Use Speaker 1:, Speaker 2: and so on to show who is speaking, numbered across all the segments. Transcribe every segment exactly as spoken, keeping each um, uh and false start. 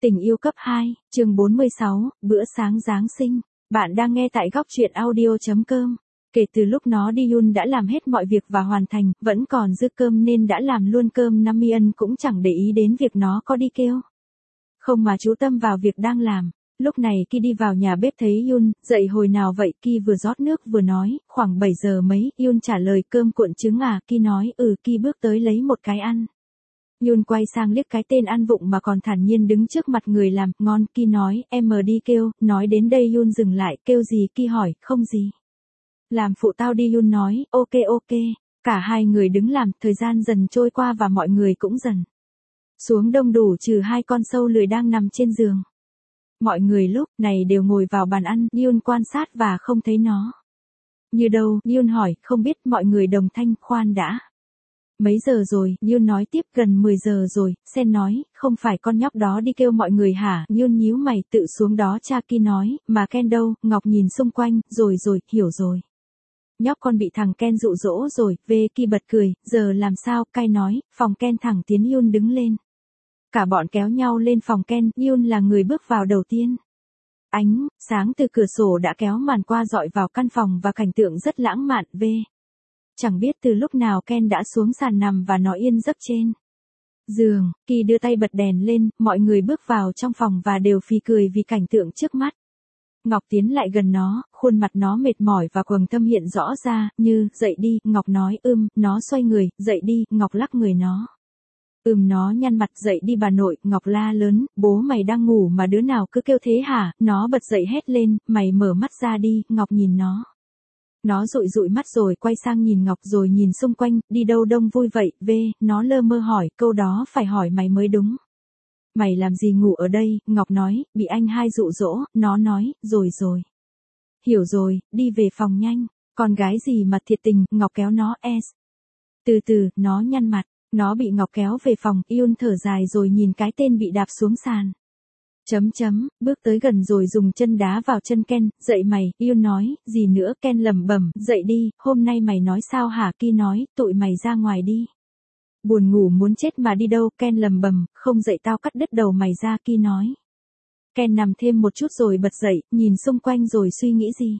Speaker 1: Tình yêu cấp hai, chương bốn mươi sáu, bữa sáng Giáng sinh. Bạn đang nghe tại góc truyện audio chấm com. Kể từ lúc nó đi Yoon đã làm hết mọi việc và hoàn thành, vẫn còn dư cơm nên đã làm luôn cơm Namien cũng chẳng để ý đến việc nó có đi kêu. Không mà chú tâm vào việc đang làm. Lúc này Ki đi vào nhà bếp thấy Yoon, dậy hồi nào vậy? Ki vừa rót nước vừa nói, khoảng bảy giờ mấy, Yoon trả lời cơm cuộn trứng à, Ki nói, ừ, Ki bước tới lấy một cái ăn. Yoon quay sang liếc cái tên ăn vụng mà còn thản nhiên đứng trước mặt người làm, ngon, Ki nói, em mờ đi kêu, nói đến đây Yoon dừng lại, kêu gì? Ki hỏi, không gì. Làm phụ tao đi, Yoon nói, ok ok, cả hai người đứng làm, thời gian dần trôi qua và mọi người cũng dần xuống đông đủ trừ hai con sâu lười đang nằm trên giường. Mọi người lúc này đều ngồi vào bàn ăn, Yoon quan sát và không thấy nó. Như đâu? Yoon hỏi, không biết, mọi người đồng thanh, khoan đã. Mấy giờ rồi? Yoon nói tiếp, gần mười giờ rồi. Sen nói, không phải con nhóc đó đi kêu mọi người hả? Yoon nhíu mày, tự xuống đó. Cha Ki nói, mà Ken đâu? Ngọc nhìn xung quanh, rồi rồi, hiểu rồi. Nhóc con bị thằng Ken dụ dỗ rồi. Về Ki bật cười, giờ làm sao? Kai nói, phòng Ken. Thẳng tiến Yoon đứng lên. Cả bọn kéo nhau lên phòng Ken, Yoon là người bước vào đầu tiên. Ánh sáng từ cửa sổ đã kéo màn qua dọi vào căn phòng và cảnh tượng rất lãng mạn. V. Chẳng biết từ lúc nào Ken đã xuống sàn nằm và nó yên giấc trên giường. Ki đưa tay bật đèn lên, mọi người bước vào trong phòng và đều phì cười vì cảnh tượng trước mắt. Ngọc tiến lại gần nó, khuôn mặt nó mệt mỏi và quầng thâm hiện rõ ra, như, dậy đi, Ngọc nói, ưm, nó xoay người, dậy đi, Ngọc lắc người nó. Ừm nó nhăn mặt, dậy đi bà nội, Ngọc la lớn, bố mày đang ngủ mà đứa nào cứ kêu thế hả? Nó bật dậy hét lên, mày mở mắt ra đi, Ngọc nhìn nó. Nó dụi dụi mắt rồi quay sang nhìn Ngọc rồi nhìn xung quanh, đi đâu đông vui vậy? V. Nó lơ mơ hỏi, câu đó phải hỏi mày mới đúng. Mày làm gì ngủ ở đây? Ngọc nói, bị anh hai dụ dỗ. Nó nói, rồi rồi. Hiểu rồi, đi về phòng nhanh. Con gái gì mà thiệt tình? Ngọc kéo nó, s. Từ từ, nó nhăn mặt. Nó bị Ngọc kéo về phòng, Yoon thở dài rồi nhìn cái tên bị đạp xuống sàn. Chấm chấm, bước tới gần rồi dùng chân đá vào chân Ken, dậy mày, Yoon nói, gì nữa? Ken lẩm bẩm, dậy đi, hôm nay mày nói sao hả? Ki nói, tụi mày ra ngoài đi. Buồn ngủ muốn chết mà đi đâu? Ken lẩm bẩm, không dậy tao cắt đứt đầu mày ra. Ki nói. Ken nằm thêm một chút rồi bật dậy, nhìn xung quanh rồi suy nghĩ gì.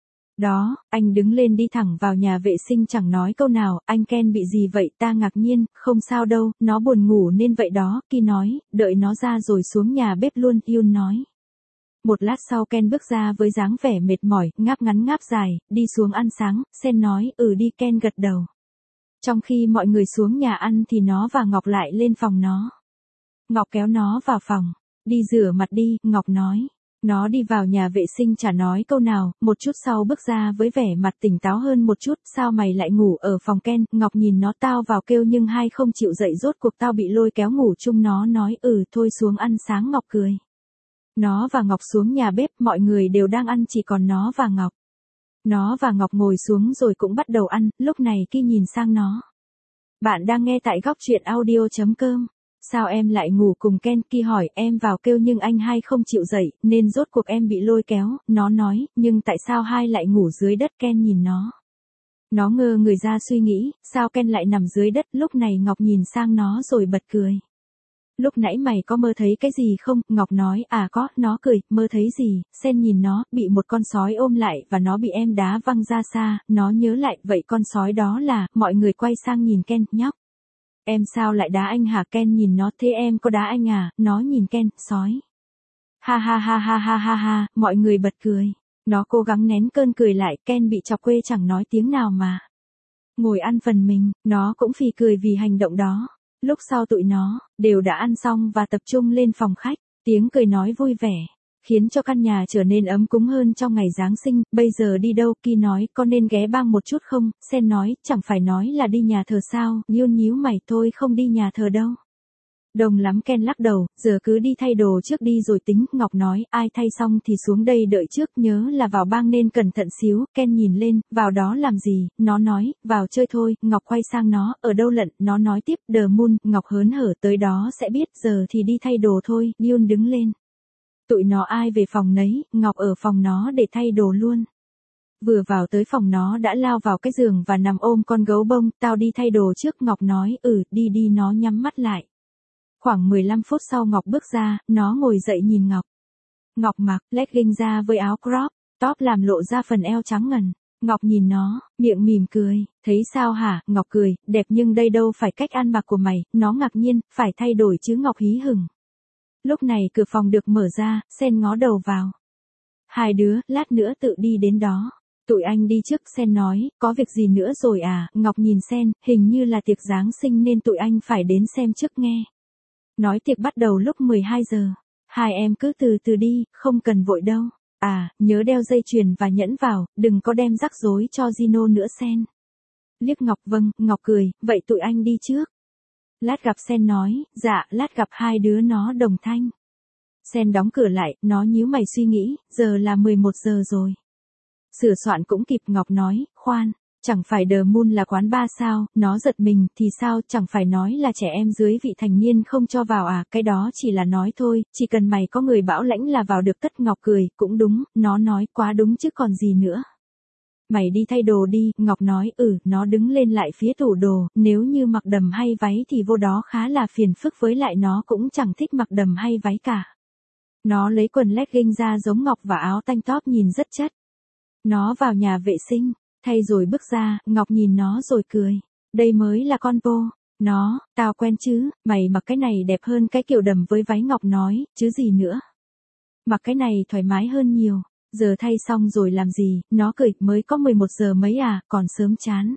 Speaker 1: Đó, anh đứng lên đi thẳng vào nhà vệ sinh chẳng nói câu nào, anh Ken bị gì vậy? Ta ngạc nhiên, không sao đâu, nó buồn ngủ nên vậy đó, Ki nói, đợi nó ra rồi xuống nhà bếp luôn, Yoon nói. Một lát sau Ken bước ra với dáng vẻ mệt mỏi, ngáp ngắn ngáp dài, đi xuống ăn sáng, Sen nói, ừ đi, Ken gật đầu. Trong khi mọi người xuống nhà ăn thì nó và Ngọc lại lên phòng nó. Ngọc kéo nó vào phòng, đi rửa mặt đi, Ngọc nói. Nó đi vào nhà vệ sinh chả nói câu nào, một chút sau bước ra với vẻ mặt tỉnh táo hơn một chút, sao mày lại ngủ ở phòng Ken? Ngọc nhìn nó, tao vào kêu nhưng hai không chịu dậy, rốt cuộc tao bị lôi kéo ngủ chung. Nó nói, ừ thôi xuống ăn sáng. Ngọc cười. Nó và Ngọc xuống nhà bếp, mọi người đều đang ăn chỉ còn nó và Ngọc. Nó và Ngọc ngồi xuống rồi cũng bắt đầu ăn, lúc này Ki nhìn sang nó. Bạn đang nghe tại góc truyện audio chấm com. Sao em lại ngủ cùng Ken? Ki hỏi, em vào kêu nhưng anh hai không chịu dậy, nên rốt cuộc em bị lôi kéo. Nó nói, nhưng tại sao hai lại ngủ dưới đất? Ken nhìn nó. Nó ngơ người ra suy nghĩ, sao Ken lại nằm dưới đất? Lúc này Ngọc nhìn sang nó rồi bật cười. Lúc nãy mày có mơ thấy cái gì không? Ngọc nói, à có, nó cười, mơ thấy gì? Sen nhìn nó, bị một con sói ôm lại và nó bị em đá văng ra xa, nó nhớ lại, vậy con sói đó là, mọi người quay sang nhìn Ken, nhóc. Em sao lại đá anh hả? Ken nhìn nó, thế em có đá anh à? Nó nhìn Ken, sói. Ha ha ha ha ha ha ha, mọi người bật cười. Nó cố gắng nén cơn cười lại, Ken bị chọc quê chẳng nói tiếng nào mà. Ngồi ăn phần mình, nó cũng phì cười vì hành động đó. Lúc sau tụi nó, đều đã ăn xong và tập trung lên phòng khách, tiếng cười nói vui vẻ, khiến cho căn nhà trở nên ấm cúng hơn trong ngày Giáng sinh. Bây giờ đi đâu? Ki nói, con nên ghé bang một chút không? Sen nói, chẳng phải nói là đi nhà thờ sao? Yoon nhíu mày, thôi không đi nhà thờ đâu. Đông lắm. Ken lắc đầu, giờ cứ đi thay đồ trước đi rồi tính. Ngọc nói, ai thay xong thì xuống đây đợi trước, nhớ là vào bang nên cẩn thận xíu. Ken nhìn lên, vào đó làm gì? Nó nói, vào chơi thôi. Ngọc quay sang nó, ở đâu lận? Nó nói tiếp, The Moon. Ngọc hớn hở, tới đó sẽ biết, giờ thì đi thay đồ thôi. Yoon đứng lên. Tụi nó ai về phòng nấy, Ngọc ở phòng nó để thay đồ luôn. Vừa vào tới phòng nó đã lao vào cái giường và nằm ôm con gấu bông, tao đi thay đồ trước. Ngọc nói, ừ, đi đi. Nó nhắm mắt lại. Khoảng mười lăm phút sau Ngọc bước ra, nó ngồi dậy nhìn Ngọc. Ngọc mặc legging ra với áo crop, top làm lộ ra phần eo trắng ngần. Ngọc nhìn nó, miệng mỉm cười, thấy sao hả? Ngọc cười, đẹp nhưng đây đâu phải cách ăn mặc của mày, nó ngạc nhiên, phải thay đổi chứ? Ngọc hí hửng. Lúc này cửa phòng được mở ra, Sen ngó đầu vào. Hai đứa, lát nữa tự đi đến đó. Tụi anh đi trước, Sen nói, có việc gì nữa rồi à? Ngọc nhìn Sen, hình như là tiệc Giáng sinh nên tụi anh phải đến xem trước nghe. Nói tiệc bắt đầu lúc mười hai giờ. Hai em cứ từ từ đi, không cần vội đâu. À, nhớ đeo dây chuyền và nhẫn vào, đừng có đem rắc rối cho Gino nữa. Sen liếc Ngọc. Vâng. Ngọc cười, vậy tụi anh đi trước. Lát gặp. Sen nói, dạ, lát gặp. Hai đứa nó đồng thanh. Sen đóng cửa lại, nó nhíu mày suy nghĩ, giờ là mười một giờ rồi. Sửa soạn cũng kịp. Ngọc nói, khoan, chẳng phải The Moon là quán bar sao? Nó giật mình, thì sao, chẳng phải nói là trẻ em dưới vị thành niên không cho vào à? Cái đó chỉ là nói thôi, chỉ cần mày có người bảo lãnh là vào được tất. Ngọc cười, cũng đúng, nó nói quá đúng chứ còn gì nữa. Mày đi thay đồ đi. Ngọc nói, ừ. Nó đứng lên lại phía tủ đồ, nếu như mặc đầm hay váy thì vô đó khá là phiền phức, với lại nó cũng chẳng thích mặc đầm hay váy cả. Nó lấy quần legging ra giống Ngọc và áo tank top nhìn rất chất. Nó vào nhà vệ sinh, thay rồi bước ra. Ngọc nhìn nó rồi cười. Đây mới là con Po. Nó, tao quen chứ, mày mặc cái này đẹp hơn cái kiểu đầm với váy. Ngọc nói, chứ gì nữa. Mặc cái này thoải mái hơn nhiều. Giờ thay xong rồi làm gì? Nó cười, mới có mười một giờ mấy à, còn sớm chán.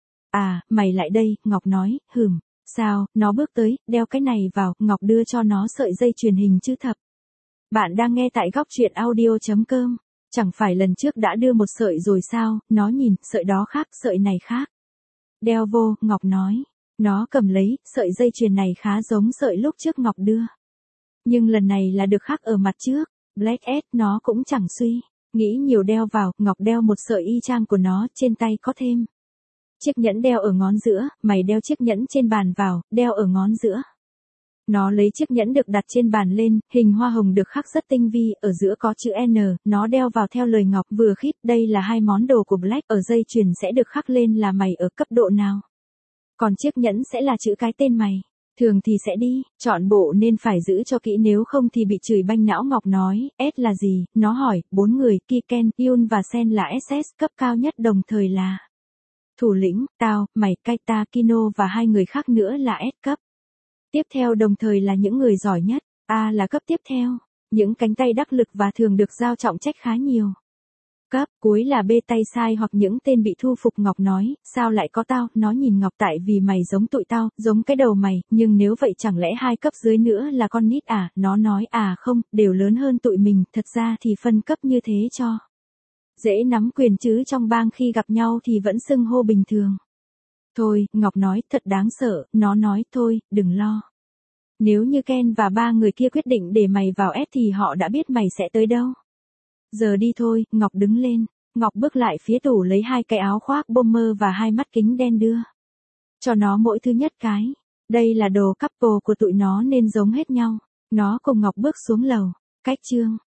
Speaker 1: À, mày lại đây. Ngọc nói, hừm, sao? Nó bước tới, đeo cái này vào. Ngọc đưa cho nó sợi dây chuyền hình chữ thập. Bạn đang nghe tại góc truyện audio chấm com. Chẳng phải lần trước đã đưa một sợi rồi sao? Nó nhìn, sợi đó khác, sợi này khác. Đeo vô. Ngọc nói. Nó cầm lấy, sợi dây chuyền này khá giống sợi lúc trước Ngọc đưa. Nhưng lần này là được khác ở mặt trước. Black S. Nó cũng chẳng suy nghĩ nhiều, đeo vào. Ngọc đeo một sợi y chang của nó, trên tay có thêm chiếc nhẫn đeo ở ngón giữa. Mày đeo chiếc nhẫn trên bàn vào, đeo ở ngón giữa. Nó lấy chiếc nhẫn được đặt trên bàn lên, hình hoa hồng được khắc rất tinh vi, ở giữa có chữ N, nó đeo vào theo lời Ngọc, vừa khít. Đây là hai món đồ của Black, ở dây chuyền sẽ được khắc lên là mày ở cấp độ nào. Còn chiếc nhẫn sẽ là chữ cái tên mày. Thường thì sẽ đi, chọn bộ nên phải giữ cho kỹ nếu không thì bị chửi banh não. Ngọc nói, S là gì? Nó hỏi, bốn người, Kiken, Yun và Sen là ét ét, cấp cao nhất đồng thời là thủ lĩnh, tao, mày, Kaita, Kino và hai người khác nữa là S cấp. Tiếp theo đồng thời là những người giỏi nhất, A là cấp tiếp theo, những cánh tay đắc lực và thường được giao trọng trách khá nhiều. Cấp cuối là B tay sai hoặc những tên bị thu phục. Ngọc nói, sao lại có tao? Nó nhìn Ngọc, tại vì mày giống tụi tao, giống cái đầu mày, nhưng nếu vậy chẳng lẽ hai cấp dưới nữa là con nít à? Nó nói, à không, đều lớn hơn tụi mình, thật ra thì phân cấp như thế cho dễ nắm quyền chứ trong bang khi gặp nhau thì vẫn xưng hô bình thường. Thôi, Ngọc nói, thật đáng sợ. Nó nói, thôi, đừng lo. Nếu như Ken và ba người kia quyết định để mày vào S thì họ đã biết mày sẽ tới đâu. Giờ đi thôi. Ngọc đứng lên. Ngọc bước lại phía tủ lấy hai cái áo khoác bomber và hai mắt kính đen đưa cho nó mỗi thứ nhất cái. Đây là đồ couple của tụi nó nên giống hết nhau. Nó cùng Ngọc bước xuống lầu. Cách chương